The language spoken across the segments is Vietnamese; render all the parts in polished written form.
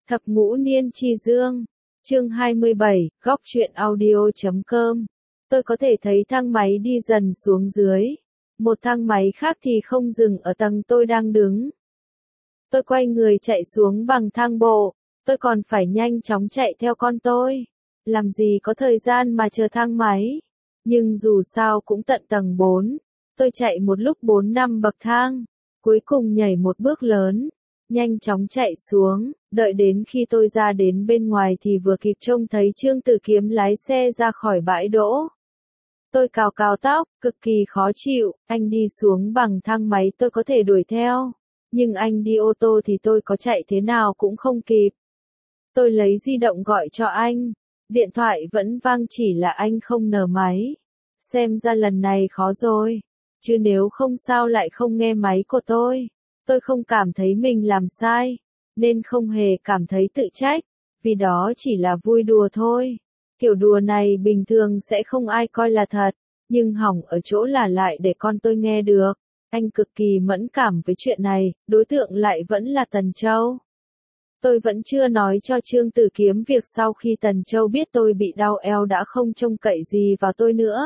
Thập ngũ niên chi dương. Chương 27, góc truyện audio.com. Tôi có thể thấy thang máy đi dần xuống dưới. Một thang máy khác thì không dừng ở tầng tôi đang đứng. Tôi quay người chạy xuống bằng thang bộ. Tôi còn phải nhanh chóng chạy theo con tôi. Làm gì có thời gian mà chờ thang máy. Nhưng dù sao cũng tận tầng 4. Tôi chạy một lúc 4-5 bậc thang. Cuối cùng nhảy một bước lớn. Nhanh chóng chạy xuống, đợi đến khi tôi ra đến bên ngoài thì vừa kịp trông thấy Trương Tử Kiếm lái xe ra khỏi bãi đỗ. Tôi cào cào tóc, cực kỳ khó chịu, anh đi xuống bằng thang máy tôi có thể đuổi theo, nhưng anh đi ô tô thì tôi có chạy thế nào cũng không kịp. Tôi lấy di động gọi cho anh, điện thoại vẫn vang chỉ là anh không nở máy. Xem ra lần này khó rồi, chứ nếu không sao lại không nghe máy của tôi. Tôi không cảm thấy mình làm sai, nên không hề cảm thấy tự trách, vì đó chỉ là vui đùa thôi. Kiểu đùa này bình thường sẽ không ai coi là thật, nhưng hỏng ở chỗ là lại để con tôi nghe được. Anh cực kỳ mẫn cảm với chuyện này, đối tượng lại vẫn là Tần Châu. Tôi vẫn chưa nói cho Trương Tử Kiếm việc sau khi Tần Châu biết tôi bị đau eo đã không trông cậy gì vào tôi nữa.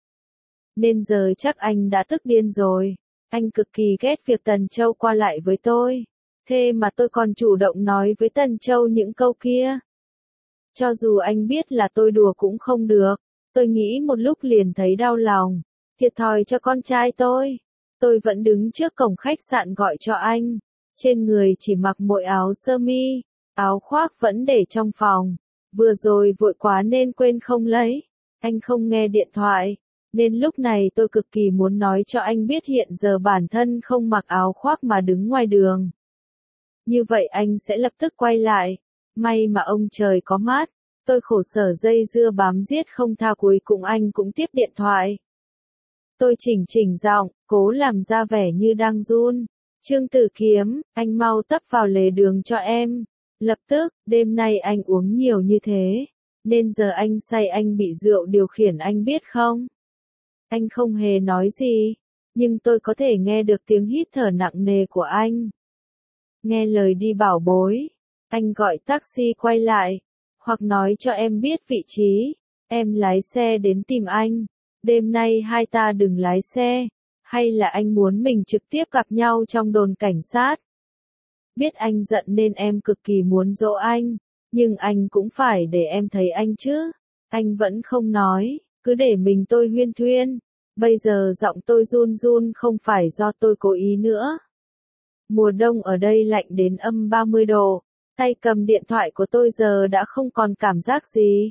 Nên giờ chắc anh đã tức điên rồi. Anh cực kỳ ghét việc Tần Châu qua lại với tôi. Thế mà tôi còn chủ động nói với Tần Châu những câu kia. Cho dù anh biết là tôi đùa cũng không được. Tôi nghĩ một lúc liền thấy đau lòng. Thiệt thòi cho con trai tôi. Tôi vẫn đứng trước cổng khách sạn gọi cho anh. Trên người chỉ mặc mỗi áo sơ mi. Áo khoác vẫn để trong phòng. Vừa rồi vội quá nên quên không lấy. Anh không nghe điện thoại. Nên lúc này tôi cực kỳ muốn nói cho anh biết hiện giờ bản thân không mặc áo khoác mà đứng ngoài đường. Như vậy anh sẽ lập tức quay lại. May mà ông trời có mát. Tôi khổ sở dây dưa bám giết không tha, cuối cùng anh cũng tiếp điện thoại. Tôi chỉnh giọng, cố làm ra vẻ như đang run. Trương Tử Kiếm, anh mau tấp vào lề đường cho em. Lập tức, đêm nay anh uống nhiều như thế. Nên giờ anh say, anh bị rượu điều khiển, anh biết không? Anh không hề nói gì, nhưng tôi có thể nghe được tiếng hít thở nặng nề của anh. Nghe lời đi bảo bối, anh gọi taxi quay lại, hoặc nói cho em biết vị trí, em lái xe đến tìm anh. Đêm nay hai ta đừng lái xe, hay là anh muốn mình trực tiếp gặp nhau trong đồn cảnh sát? Biết anh giận nên em cực kỳ muốn dỗ anh, nhưng anh cũng phải để em thấy anh chứ. Anh vẫn không nói. Cứ để mình tôi huyên thuyên. Bây giờ giọng tôi run run không phải do tôi cố ý nữa. Mùa đông ở đây lạnh đến âm 30 độ. Tay cầm điện thoại của tôi giờ đã không còn cảm giác gì.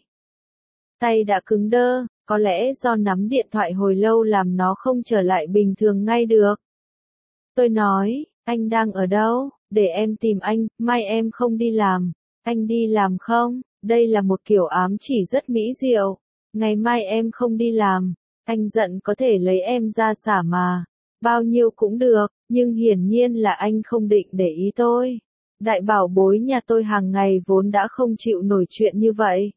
Tay đã cứng đơ, có lẽ do nắm điện thoại hồi lâu làm nó không trở lại bình thường ngay được. Tôi nói, anh đang ở đâu, để em tìm anh, mai em không đi làm. Anh đi làm không? Đây là một kiểu ám chỉ rất mỹ diệu. Ngày mai em không đi làm, anh giận có thể lấy em ra xả mà. Bao nhiêu cũng được, nhưng hiển nhiên là anh không định để ý tôi. Đại bảo bối nhà tôi hàng ngày vốn đã không chịu nổi chuyện như vậy.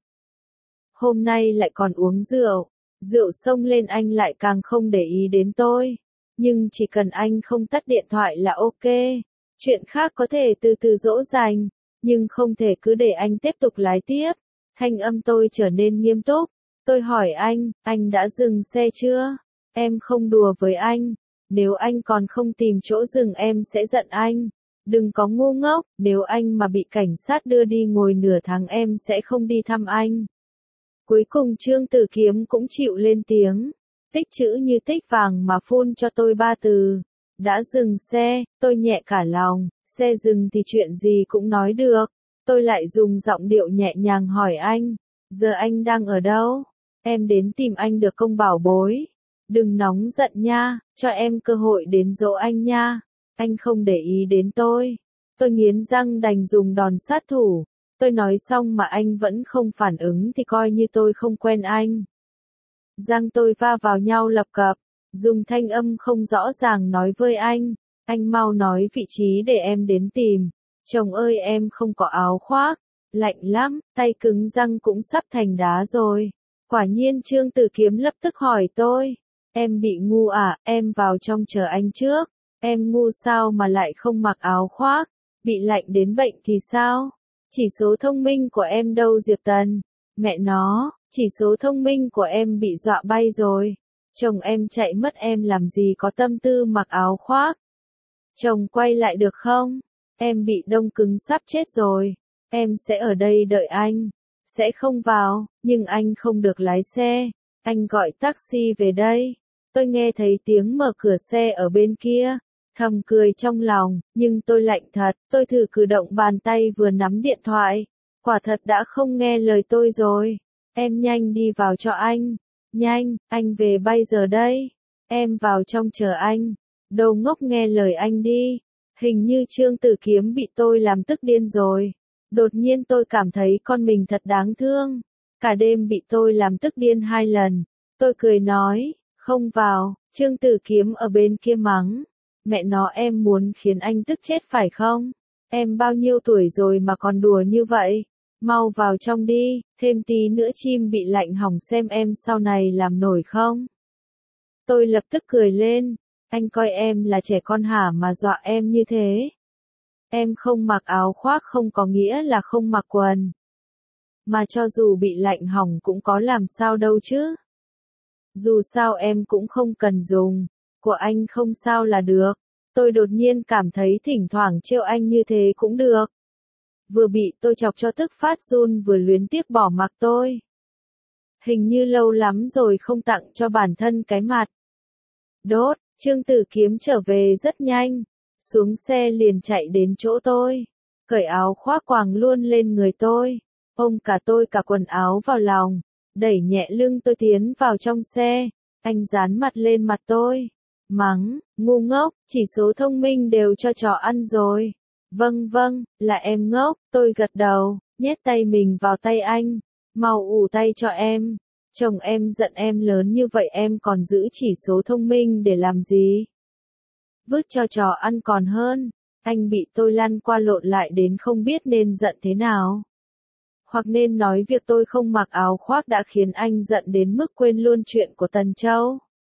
Hôm nay lại còn uống rượu. Rượu xông lên anh lại càng không để ý đến tôi. Nhưng chỉ cần anh không tắt điện thoại là ok. Chuyện khác có thể từ từ dỗ dành, nhưng không thể cứ để anh tiếp tục lái tiếp. Thanh âm tôi trở nên nghiêm túc. Tôi hỏi anh đã dừng xe chưa? Em không đùa với anh. Nếu anh còn không tìm chỗ dừng em sẽ giận anh. Đừng có ngu ngốc, nếu anh mà bị cảnh sát đưa đi ngồi nửa tháng em sẽ không đi thăm anh. Cuối cùng Trương Tử Kiếm cũng chịu lên tiếng. Tích chữ như tích vàng mà phun cho tôi 3 từ. Đã dừng xe, tôi nhẹ cả lòng. Xe dừng thì chuyện gì cũng nói được. Tôi lại dùng giọng điệu nhẹ nhàng hỏi anh. Giờ anh đang ở đâu? Em đến tìm anh được không bảo bối? Đừng nóng giận nha, cho em cơ hội đến dỗ anh nha. Anh không để ý đến tôi. Tôi nghiến răng đành dùng đòn sát thủ. Tôi nói xong mà anh vẫn không phản ứng thì coi như tôi không quen anh. Răng tôi va vào nhau lập cập, dùng thanh âm không rõ ràng nói với anh mau nói vị trí để em đến tìm. Chồng ơi em không có áo khoác, lạnh lắm, tay cứng răng cũng sắp thành đá rồi. Quả nhiên Trương Tử Kiếm lập tức hỏi tôi, em bị ngu à, em vào trong chờ anh trước. Em ngu sao mà lại không mặc áo khoác, bị lạnh đến bệnh thì sao? Chỉ số thông minh của em đâu Diệp Tần? Mẹ nó, chỉ số thông minh của em bị dọa bay rồi. Chồng em chạy mất em làm gì có tâm tư mặc áo khoác. Chồng quay lại được không? Em bị đông cứng sắp chết rồi. Em sẽ ở đây đợi anh. Sẽ không vào, nhưng anh không được lái xe. Anh gọi taxi về đây. Tôi nghe thấy tiếng mở cửa xe ở bên kia. Thầm cười trong lòng, nhưng tôi lạnh thật. Tôi thử cử động bàn tay vừa nắm điện thoại. Quả thật đã không nghe lời tôi rồi. Em nhanh đi vào cho anh. Nhanh, anh về bây giờ đây. Em vào trong chờ anh. Đồ ngốc nghe lời anh đi. Hình như Trương Tử Kiếm bị tôi làm tức điên rồi. Đột nhiên tôi cảm thấy con mình thật đáng thương. Cả đêm bị tôi làm tức điên 2 lần. Tôi cười nói, không vào. Trương Tử Kiếm ở bên kia mắng. Mẹ nó em muốn khiến anh tức chết phải không? Em bao nhiêu tuổi rồi mà còn đùa như vậy? Mau vào trong đi, thêm tí nữa chim bị lạnh hỏng xem em sau này làm nổi không? Tôi lập tức cười lên. Anh coi em là trẻ con hả mà dọa em như thế? Em không mặc áo khoác không có nghĩa là không mặc quần. Mà cho dù bị lạnh hỏng cũng có làm sao đâu chứ. Dù sao em cũng không cần dùng. Của anh không sao là được. Tôi đột nhiên cảm thấy thỉnh thoảng trêu anh như thế cũng được. Vừa bị tôi chọc cho tức phát run vừa luyến tiếc bỏ mặc tôi. Hình như lâu lắm rồi không tặng cho bản thân cái mặt. Đốt, Trương Tử Kiếm trở về rất nhanh. Xuống xe liền chạy đến chỗ tôi. Cởi áo khoác quàng luôn lên người tôi. Ôm cả tôi cả quần áo vào lòng. Đẩy nhẹ lưng tôi tiến vào trong xe. Anh dán mặt lên mặt tôi. Mắng, ngu ngốc, chỉ số thông minh đều cho chó ăn rồi. Vâng vâng, là em ngốc, tôi gật đầu, nhét tay mình vào tay anh. Mau ủ tay cho em. Chồng em giận em lớn như vậy em còn giữ chỉ số thông minh để làm gì? Vứt cho chó ăn còn hơn. Anh bị tôi lăn qua lộn lại đến không biết nên giận thế nào. Hoặc nên nói việc tôi không mặc áo khoác đã khiến anh giận đến mức quên luôn chuyện của Tần Châu.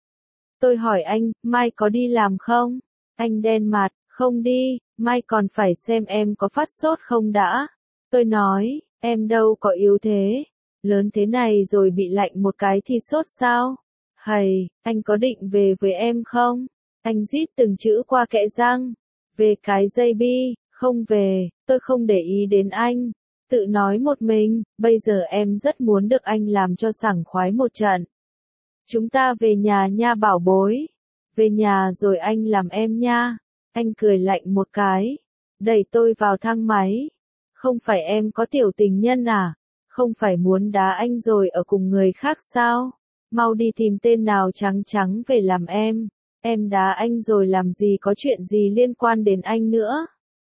Tôi hỏi anh, mai có đi làm không? Anh đen mặt, không đi, mai còn phải xem em có phát sốt không đã. Tôi nói, em đâu có yếu thế. Lớn thế này rồi bị lạnh một cái thì sốt sao? Hầy, anh có định về với em không? Anh rít từng chữ qua kẽ răng. Về cái dây bi, không về, tôi không để ý đến anh. Tự nói một mình, bây giờ em rất muốn được anh làm cho sảng khoái một trận. Chúng ta về nhà nha bảo bối. Về nhà rồi anh làm em nha. Anh cười lạnh một cái. Đẩy tôi vào thang máy. Không phải em có tiểu tình nhân à? Không phải muốn đá anh rồi ở cùng người khác sao? Mau đi tìm tên nào trắng trắng về làm em. Em đá anh rồi làm gì có chuyện gì liên quan đến anh nữa.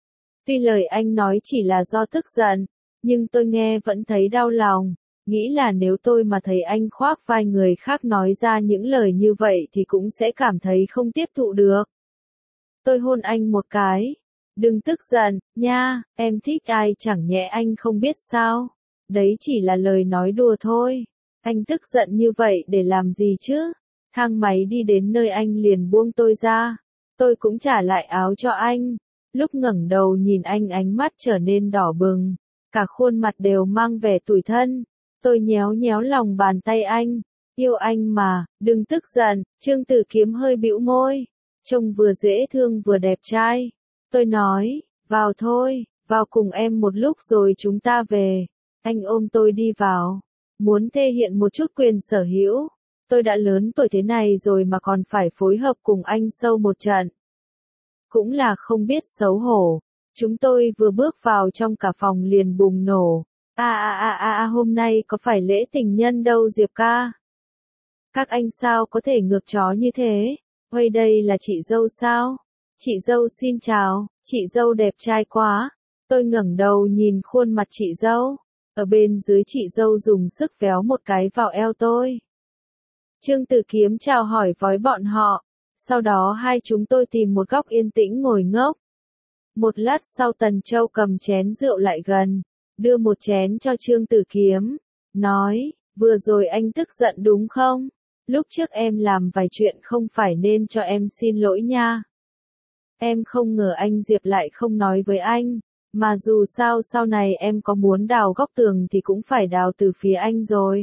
Tuy lời anh nói chỉ là do tức giận, nhưng tôi nghe vẫn thấy đau lòng. Nghĩ là nếu tôi mà thấy anh khoác vai người khác nói ra những lời như vậy thì cũng sẽ cảm thấy không tiếp thụ được. Tôi hôn anh một cái. Đừng tức giận, nha, em thích ai chẳng nhẽ anh không biết sao. Đấy chỉ là lời nói đùa thôi. Anh tức giận như vậy để làm gì chứ? Thang máy đi đến nơi anh liền buông tôi ra. Tôi cũng trả lại áo cho anh. Lúc ngẩng đầu nhìn anh ánh mắt trở nên đỏ bừng. Cả khuôn mặt đều mang vẻ tủi thân. Tôi nhéo nhéo lòng bàn tay anh. Yêu anh mà, đừng tức giận. Trương Tử Kiếm hơi bĩu môi. Trông vừa dễ thương vừa đẹp trai. Tôi nói, vào thôi, vào cùng em một lúc rồi chúng ta về. Anh ôm tôi đi vào. Muốn thể hiện một chút quyền sở hữu. Tôi đã lớn tuổi thế này rồi mà còn phải phối hợp cùng anh sâu một trận. Cũng là không biết xấu hổ. Chúng tôi vừa bước vào trong cả phòng liền bùng nổ. Hôm nay có phải lễ tình nhân đâu Diệp ca? Các anh sao có thể ngược chó như thế? Ôi đây là chị dâu sao? Chị dâu xin chào, chị dâu đẹp trai quá. Tôi ngẩng đầu nhìn khuôn mặt chị dâu. Ở bên dưới chị dâu dùng sức véo một cái vào eo tôi. Trương Tử Kiếm chào hỏi với bọn họ. Sau đó hai chúng tôi tìm một góc yên tĩnh ngồi ngốc. Một lát sau Tần Châu cầm chén rượu lại gần. Đưa một chén cho Trương Tử Kiếm. Nói, vừa rồi anh tức giận đúng không? Lúc trước em làm vài chuyện không phải nên cho em xin lỗi nha. Em không ngờ anh Diệp lại không nói với anh. Mà dù sao sau này em có muốn đào góc tường thì cũng phải đào từ phía anh rồi.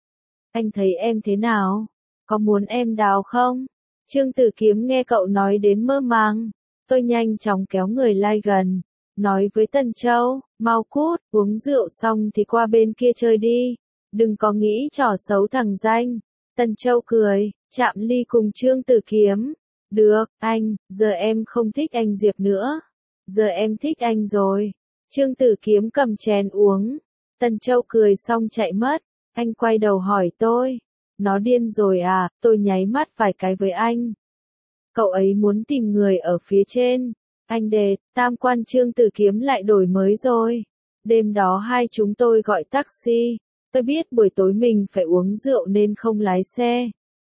Anh thấy em thế nào? Có muốn em đào không? Trương Tử Kiếm nghe cậu nói đến mơ màng. Tôi nhanh chóng kéo người lai gần. Nói với Tần Châu, mau cút, uống rượu xong thì qua bên kia chơi đi. Đừng có nghĩ trò xấu thằng danh. Tần Châu cười, chạm ly cùng Trương Tử Kiếm. Được, anh, giờ em không thích anh Diệp nữa. Giờ em thích anh rồi. Trương Tử Kiếm cầm chén uống. Tần Châu cười xong chạy mất. Anh quay đầu hỏi tôi. Nó điên rồi à, tôi nháy mắt vài cái với anh. Cậu ấy muốn tìm người ở phía trên. Anh đề, tam quan Trương Tử Kiếm lại đổi mới rồi. Đêm đó hai chúng tôi gọi taxi. Tôi biết buổi tối mình phải uống rượu nên không lái xe.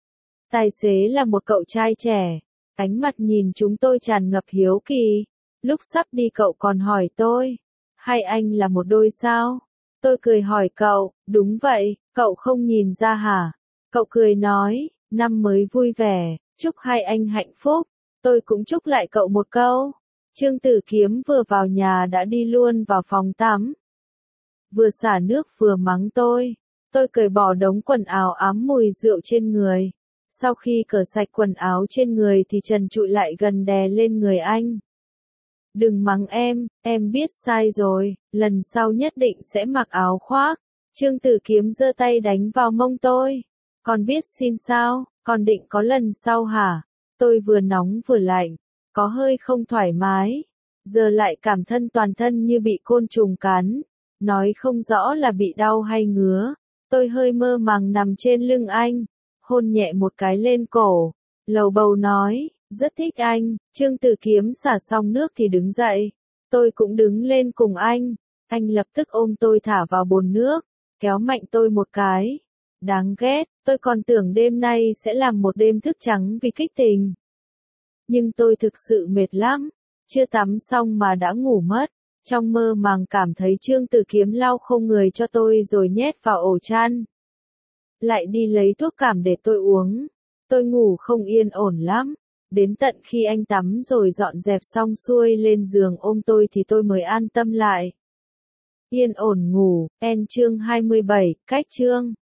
Tài xế là một cậu trai trẻ. Ánh mặt nhìn chúng tôi tràn ngập hiếu kỳ. Lúc sắp đi cậu còn hỏi tôi. Hai anh là một đôi sao? Tôi cười hỏi cậu, đúng vậy, cậu không nhìn ra hả? Cậu cười nói, năm mới vui vẻ, chúc hai anh hạnh phúc. Tôi cũng chúc lại cậu một câu. Trương Tử Kiếm vừa vào nhà đã đi luôn vào phòng tắm. Vừa xả nước vừa mắng tôi. Tôi cởi bỏ đống quần áo ám mùi rượu trên người. Sau khi cởi sạch quần áo trên người thì trần trụi lại gần đè lên người anh. Đừng mắng em biết sai rồi, lần sau nhất định sẽ mặc áo khoác. Trương Tử Kiếm giơ tay đánh vào mông tôi. Con biết xin sao, con định có lần sau hả? Tôi vừa nóng vừa lạnh, có hơi không thoải mái. Giờ lại cảm thân toàn thân như bị côn trùng cắn. Nói không rõ là bị đau hay ngứa. Tôi hơi mơ màng nằm trên lưng anh, hôn nhẹ một cái lên cổ. Lầu bầu nói, rất thích anh. Trương Tử Kiếm xả xong nước thì đứng dậy. Tôi cũng đứng lên cùng anh. Anh lập tức ôm tôi thả vào bồn nước, kéo mạnh tôi một cái. Đáng ghét, tôi còn tưởng đêm nay sẽ làm một đêm thức trắng vì kích tình. Nhưng tôi thực sự mệt lắm, chưa tắm xong mà đã ngủ mất. Trong mơ màng cảm thấy Trương Tử Kiếm lau khô người cho tôi rồi nhét vào ổ chăn. Lại đi lấy thuốc cảm để tôi uống. Tôi ngủ không yên ổn lắm. Đến tận khi anh tắm rồi dọn dẹp xong xuôi lên giường ôm tôi thì tôi mới an tâm lại. Yên ổn ngủ, chương 27, cách chương.